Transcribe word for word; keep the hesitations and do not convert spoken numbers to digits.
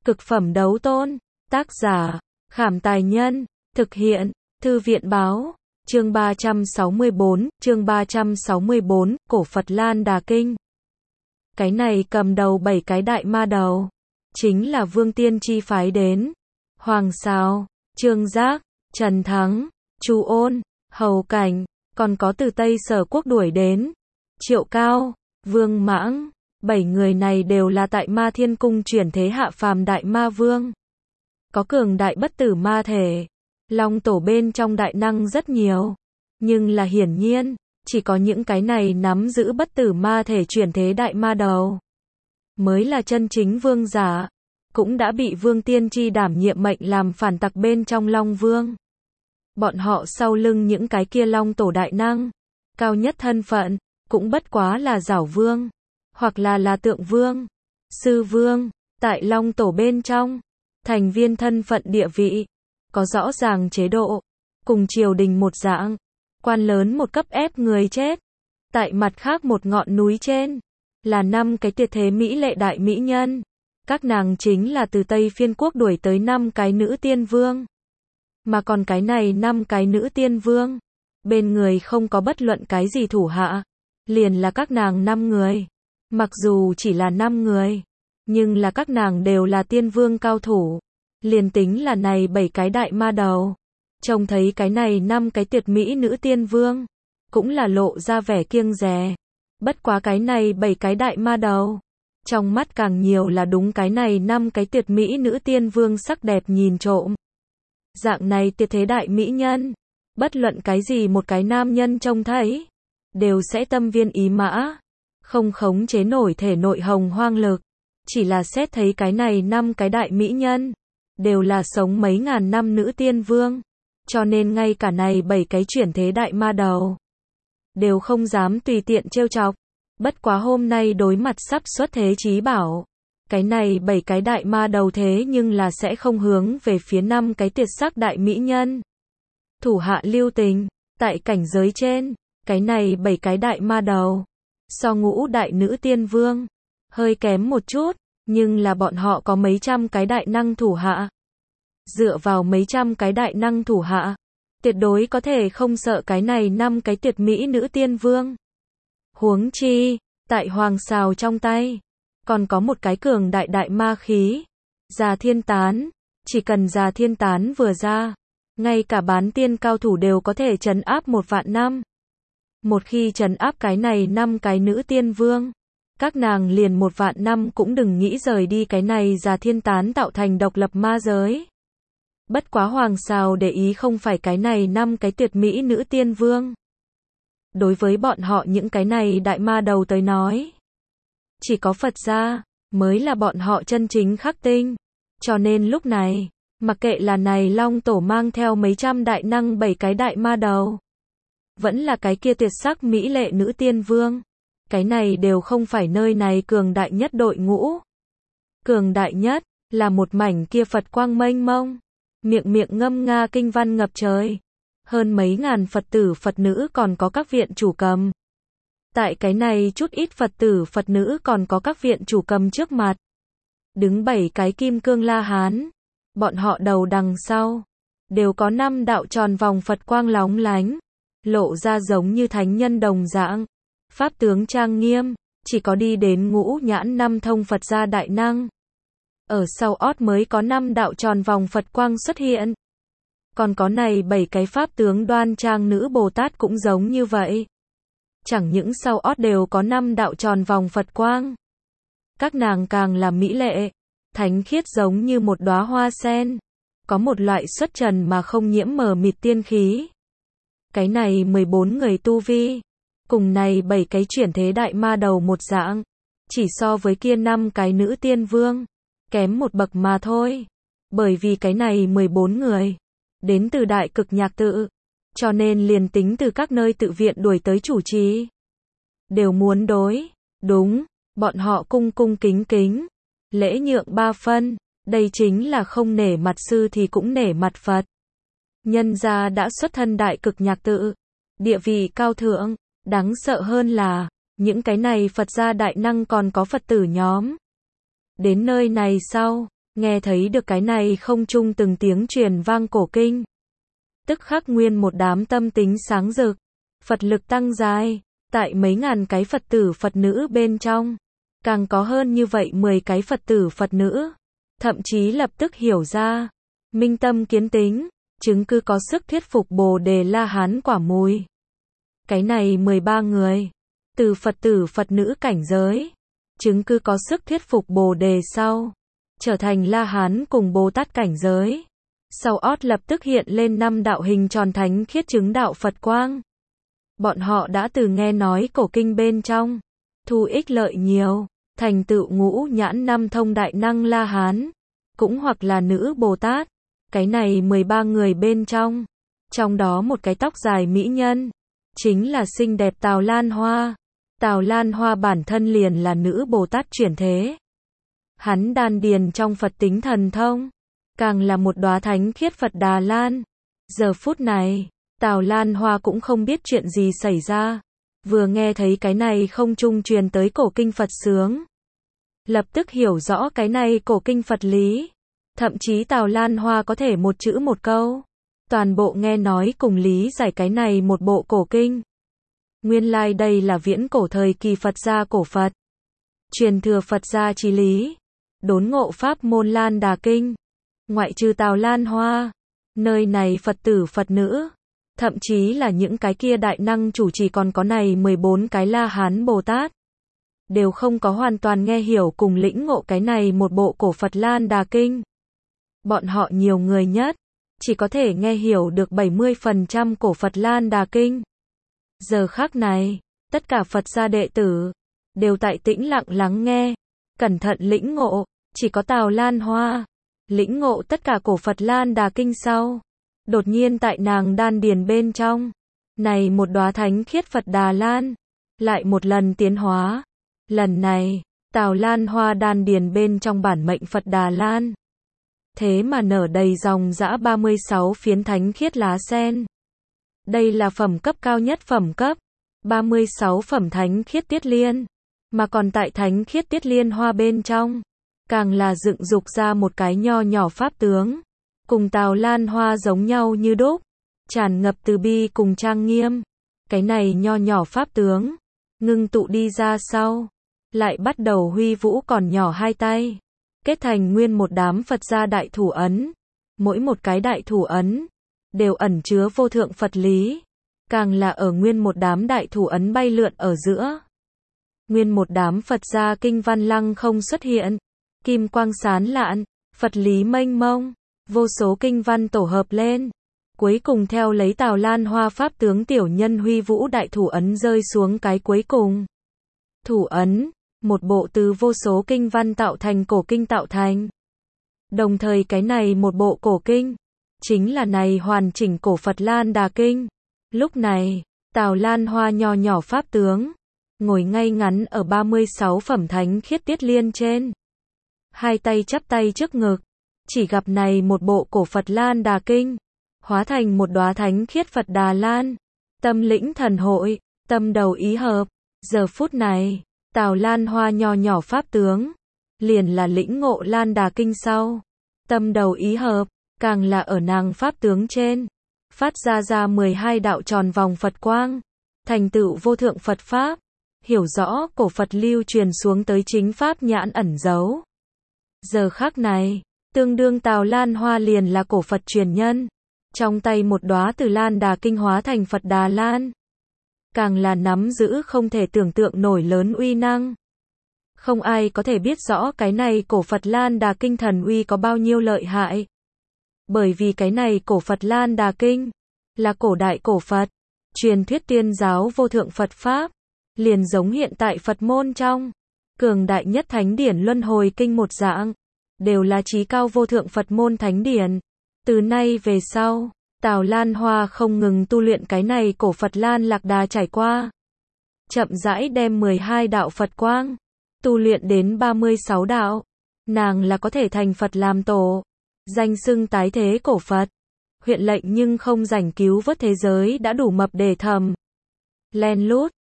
Cực phẩm đấu tôn. Tác giả, Khảm Tài Nhân. Thực hiện, Thư viện Báo. Chương ba trăm sáu mươi bốn, chương ba trăm sáu mươi bốn, Cổ Phật Lan Đà Kinh. Cái này cầm đầu bảy cái đại ma đầu, chính là Vương Tiên Tri phái đến. Hoàng Sào, Trương Giác, Trần Thắng, Chu Ôn, Hầu Cảnh, còn có từ Tây Sở Quốc đuổi đến. Triệu Cao, Vương Mãng, bảy người này đều là tại Ma Thiên Cung chuyển thế hạ phàm đại ma vương. Có cường đại bất tử ma thể. Long tổ bên trong đại năng rất nhiều, nhưng là hiển nhiên, chỉ có những cái này nắm giữ bất tử ma thể chuyển thế đại ma đầu mới là chân chính vương giả, cũng đã bị Vương Tiên Tri đảm nhiệm mệnh làm phản tặc bên trong Long Vương. Bọn họ sau lưng những cái kia Long tổ đại năng, cao nhất thân phận, cũng bất quá là Giảo Vương, hoặc là là Tượng Vương, Sư Vương, tại Long tổ bên trong, thành viên thân phận địa vị, có rõ ràng chế độ, cùng triều đình một dạng, quan lớn một cấp ép người chết. Tại mặt khác một ngọn núi trên, là năm cái tuyệt thế mỹ lệ đại mỹ nhân. Các nàng chính là từ Tây Phiên Quốc đuổi tới năm cái nữ tiên vương. Mà còn cái này năm cái nữ tiên vương, bên người không có bất luận cái gì thủ hạ, liền là các nàng năm người. Mặc dù chỉ là năm người, nhưng là các nàng đều là tiên vương cao thủ. Liền tính là này bảy cái đại ma đầu, trông thấy cái này năm cái tuyệt mỹ nữ tiên vương, cũng là lộ ra vẻ kiêng dè. Bất quá cái này bảy cái đại ma đầu, trong mắt càng nhiều là đúng cái này năm cái tuyệt mỹ nữ tiên vương sắc đẹp nhìn trộm. Dạng này tuyệt thế đại mỹ nhân, bất luận cái gì một cái nam nhân trông thấy, đều sẽ tâm viên ý mã, không khống chế nổi thể nội hồng hoang lực. Chỉ là xét thấy cái này năm cái đại mỹ nhân, đều là sống mấy ngàn năm nữ tiên vương, cho nên ngay cả này bảy cái chuyển thế đại ma đầu, đều không dám tùy tiện trêu chọc. Bất quá hôm nay đối mặt sắp xuất thế chí bảo, cái này bảy cái đại ma đầu thế nhưng là sẽ không hướng về phía năm cái tuyệt sắc đại mỹ nhân. Thủ hạ lưu tình, tại cảnh giới trên, cái này bảy cái đại ma đầu, so ngũ đại nữ tiên vương, hơi kém một chút, nhưng là bọn họ có mấy trăm cái đại năng thủ hạ. Dựa vào mấy trăm cái đại năng thủ hạ, tuyệt đối có thể không sợ cái này năm cái tuyệt mỹ nữ tiên vương. Huống chi, tại Hoàng Sào trong tay, còn có một cái cường đại đại ma khí, Già Thiên Tán. Chỉ cần Già Thiên Tán vừa ra, ngay cả bán tiên cao thủ đều có thể trấn áp một vạn năm. Một khi trấn áp cái này năm cái nữ tiên vương, các nàng liền một vạn năm cũng đừng nghĩ rời đi cái này Già Thiên Tán tạo thành độc lập ma giới. Bất quá Hoàng Sào để ý không phải cái này năm cái tuyệt mỹ nữ tiên vương. Đối với bọn họ những cái này đại ma đầu tới nói, chỉ có Phật gia mới là bọn họ chân chính khắc tinh. Cho nên lúc này, mặc kệ là này Long tổ mang theo mấy trăm đại năng bảy cái đại ma đầu, vẫn là cái kia tuyệt sắc mỹ lệ nữ tiên vương, cái này đều không phải nơi này cường đại nhất đội ngũ. Cường đại nhất là một mảnh kia Phật quang mênh mông, miệng miệng ngâm nga kinh văn ngập trời, hơn mấy ngàn Phật tử Phật nữ còn có các viện chủ cầm. Tại cái này chút ít Phật tử Phật nữ còn có các viện chủ cầm trước mặt, đứng bảy cái kim cương La Hán, bọn họ đầu đằng sau đều có năm đạo tròn vòng Phật quang lóng lánh, lộ ra giống như thánh nhân đồng dạng, pháp tướng trang nghiêm, chỉ có đi đến ngũ nhãn năm thông Phật gia đại năng. Ở sau ót mới có năm đạo tròn vòng Phật quang xuất hiện. Còn có này bảy cái pháp tướng đoan trang nữ Bồ Tát cũng giống như vậy. Chẳng những sau ót đều có năm đạo tròn vòng Phật quang. Các nàng càng là mỹ lệ, thánh khiết giống như một đóa hoa sen, có một loại xuất trần mà không nhiễm mờ mịt tiên khí. Cái này mười bốn người tu vi, cùng này bảy cái chuyển thế đại ma đầu một dạng, chỉ so với kia năm cái nữ tiên vương, kém một bậc mà thôi. Bởi vì cái này mười bốn người đến từ Đại Cực Nhạc Tự, cho nên liền tính từ các nơi tự viện đuổi tới chủ trì, đều muốn đối, đúng, bọn họ cung cung kính kính, lễ nhượng ba phân, đây chính là không nể mặt sư thì cũng nể mặt Phật. Nhân gia đã xuất thân Đại Cực Nhạc Tự, địa vị cao thượng, đáng sợ hơn là, những cái này Phật gia đại năng còn có Phật tử nhóm. Đến nơi này sau, Nghe thấy được cái này không trung từng tiếng truyền vang cổ kinh. Tức khắc nguyên một đám tâm tính sáng rực, Phật lực tăng dài, tại mấy ngàn cái Phật tử Phật nữ bên trong, càng có hơn như vậy mười cái Phật tử Phật nữ, thậm chí lập tức hiểu ra, minh tâm kiến tính, chứng cứ có sức thuyết phục Bồ Đề La Hán quả mùi. Cái này mười ba người, từ Phật tử Phật nữ cảnh giới, chứng cứ có sức thuyết phục Bồ Đề sau, trở thành La Hán cùng Bồ Tát cảnh giới. Sau ót lập tức hiện lên năm đạo hình tròn thánh khiết chứng đạo Phật quang. Bọn họ đã từ nghe nói cổ kinh bên trong, thu ích lợi nhiều, thành tựu ngũ nhãn năm thông đại năng La Hán, cũng hoặc là nữ Bồ Tát. Cái này mười ba người bên trong, trong đó một cái tóc dài mỹ nhân, chính là xinh đẹp Tào Lan Hoa. Tào Lan Hoa bản thân liền là nữ Bồ Tát chuyển thế. Hắn đan điền trong Phật tính thần thông, càng là một đóa thánh khiết Phật Đà Lan. Giờ phút này, Tào Lan Hoa cũng không biết chuyện gì xảy ra, vừa nghe thấy cái này không trung truyền tới cổ kinh Phật sướng, lập tức hiểu rõ cái này cổ kinh Phật lý, thậm chí Tào Lan Hoa có thể một chữ một câu, toàn bộ nghe nói cùng lý giải cái này một bộ cổ kinh. Nguyên lai like đây là viễn cổ thời kỳ Phật gia cổ Phật, truyền thừa Phật gia chí lý, đốn ngộ pháp môn Lan Đà Kinh. Ngoại trừ Tào Lan Hoa, nơi này Phật tử Phật nữ, thậm chí là những cái kia đại năng chủ trì còn có này mười bốn cái La Hán Bồ Tát, đều không có hoàn toàn nghe hiểu cùng lĩnh ngộ cái này một bộ cổ Phật Lan Đà Kinh. Bọn họ nhiều người nhất, chỉ có thể nghe hiểu được bảy mươi phần trăm cổ Phật Lan Đà Kinh. Giờ khắc này, tất cả Phật gia đệ tử, đều tại tĩnh lặng lắng nghe, cẩn thận lĩnh ngộ, chỉ có Tào Lan Hoa, lĩnh ngộ tất cả cổ Phật Lan Đà Kinh sau. Đột nhiên tại nàng đan điền bên trong, này một đóa thánh khiết Phật Đà Lan, lại một lần tiến hóa. Lần này, Tào Lan Hoa đan điền bên trong bản mệnh Phật Đà Lan, thế mà nở đầy dòng dã ba mươi sáu phiến thánh khiết lá sen. Đây là phẩm cấp cao nhất phẩm cấp, ba mươi sáu phẩm thánh khiết tiết liên, mà còn tại thánh khiết tiết liên hoa bên trong, càng là dựng dục ra một cái nho nhỏ pháp tướng, cùng Tào Lan Hoa giống nhau như đúc, tràn ngập từ bi cùng trang nghiêm. Cái này nho nhỏ pháp tướng, ngưng tụ đi ra sau, lại bắt đầu huy vũ còn nhỏ hai tay, kết thành nguyên một đám Phật gia đại thủ ấn. Mỗi một cái đại thủ ấn, đều ẩn chứa vô thượng Phật lý, càng là ở nguyên một đám đại thủ ấn bay lượn ở giữa. Nguyên một đám Phật gia kinh văn lăng không xuất hiện, kim quang sán lạn, Phật lý mênh mông, vô số kinh văn tổ hợp lên, cuối cùng theo lấy Tào Lan Hoa pháp tướng tiểu nhân huy vũ đại thủ ấn rơi xuống cái cuối cùng. Thủ ấn, một bộ từ vô số kinh văn tạo thành cổ kinh tạo thành. Đồng thời cái này một bộ cổ kinh, chính là này hoàn chỉnh cổ Phật Lan Đà Kinh. Lúc này, Tào Lan Hoa nho nhỏ pháp tướng, ngồi ngay ngắn ở ba mươi sáu phẩm thánh khiết tiết liên trên. Hai tay chắp tay trước ngực, chỉ gặp này một bộ cổ Phật Lan Đà Kinh, hóa thành một đóa thánh khiết Phật Đà Lan. Tâm lĩnh thần hội, tâm đầu ý hợp. Giờ phút này, Tào Lan Hoa nho nhỏ pháp tướng, liền là lĩnh ngộ Lan Đà Kinh sau. Tâm đầu ý hợp, càng là ở nàng pháp tướng trên, phát ra ra mười hai đạo tròn vòng Phật quang, thành tựu vô thượng Phật Pháp, hiểu rõ cổ Phật lưu truyền xuống tới chính Pháp nhãn ẩn giấu. Giờ khắc này, tương đương Tào Lan Hoa liền là cổ Phật truyền nhân, trong tay một đóa từ Lan Đà Kinh hóa thành Phật Đà Lan, càng là nắm giữ không thể tưởng tượng nổi lớn uy năng. Không ai có thể biết rõ cái này cổ Phật Lan Đà Kinh thần uy có bao nhiêu lợi hại. Bởi vì cái này cổ Phật Lan Đà Kinh, là cổ đại cổ Phật, truyền thuyết tiên giáo vô thượng Phật Pháp, liền giống hiện tại Phật môn trong, cường đại nhất thánh điển luân hồi kinh một dạng, đều là chí cao vô thượng Phật môn thánh điển. Từ nay về sau, Tào Lan Hoa không ngừng tu luyện cái này cổ Phật Lan Lạc Đà trải qua. Chậm rãi đem mười hai đạo Phật quang, tu luyện đến ba mươi sáu đạo, nàng là có thể thành Phật làm tổ, danh xưng tái thế cổ Phật. Huyện lệnh nhưng không rảnh cứu vớt thế giới đã đủ mập để thầm. Len lút,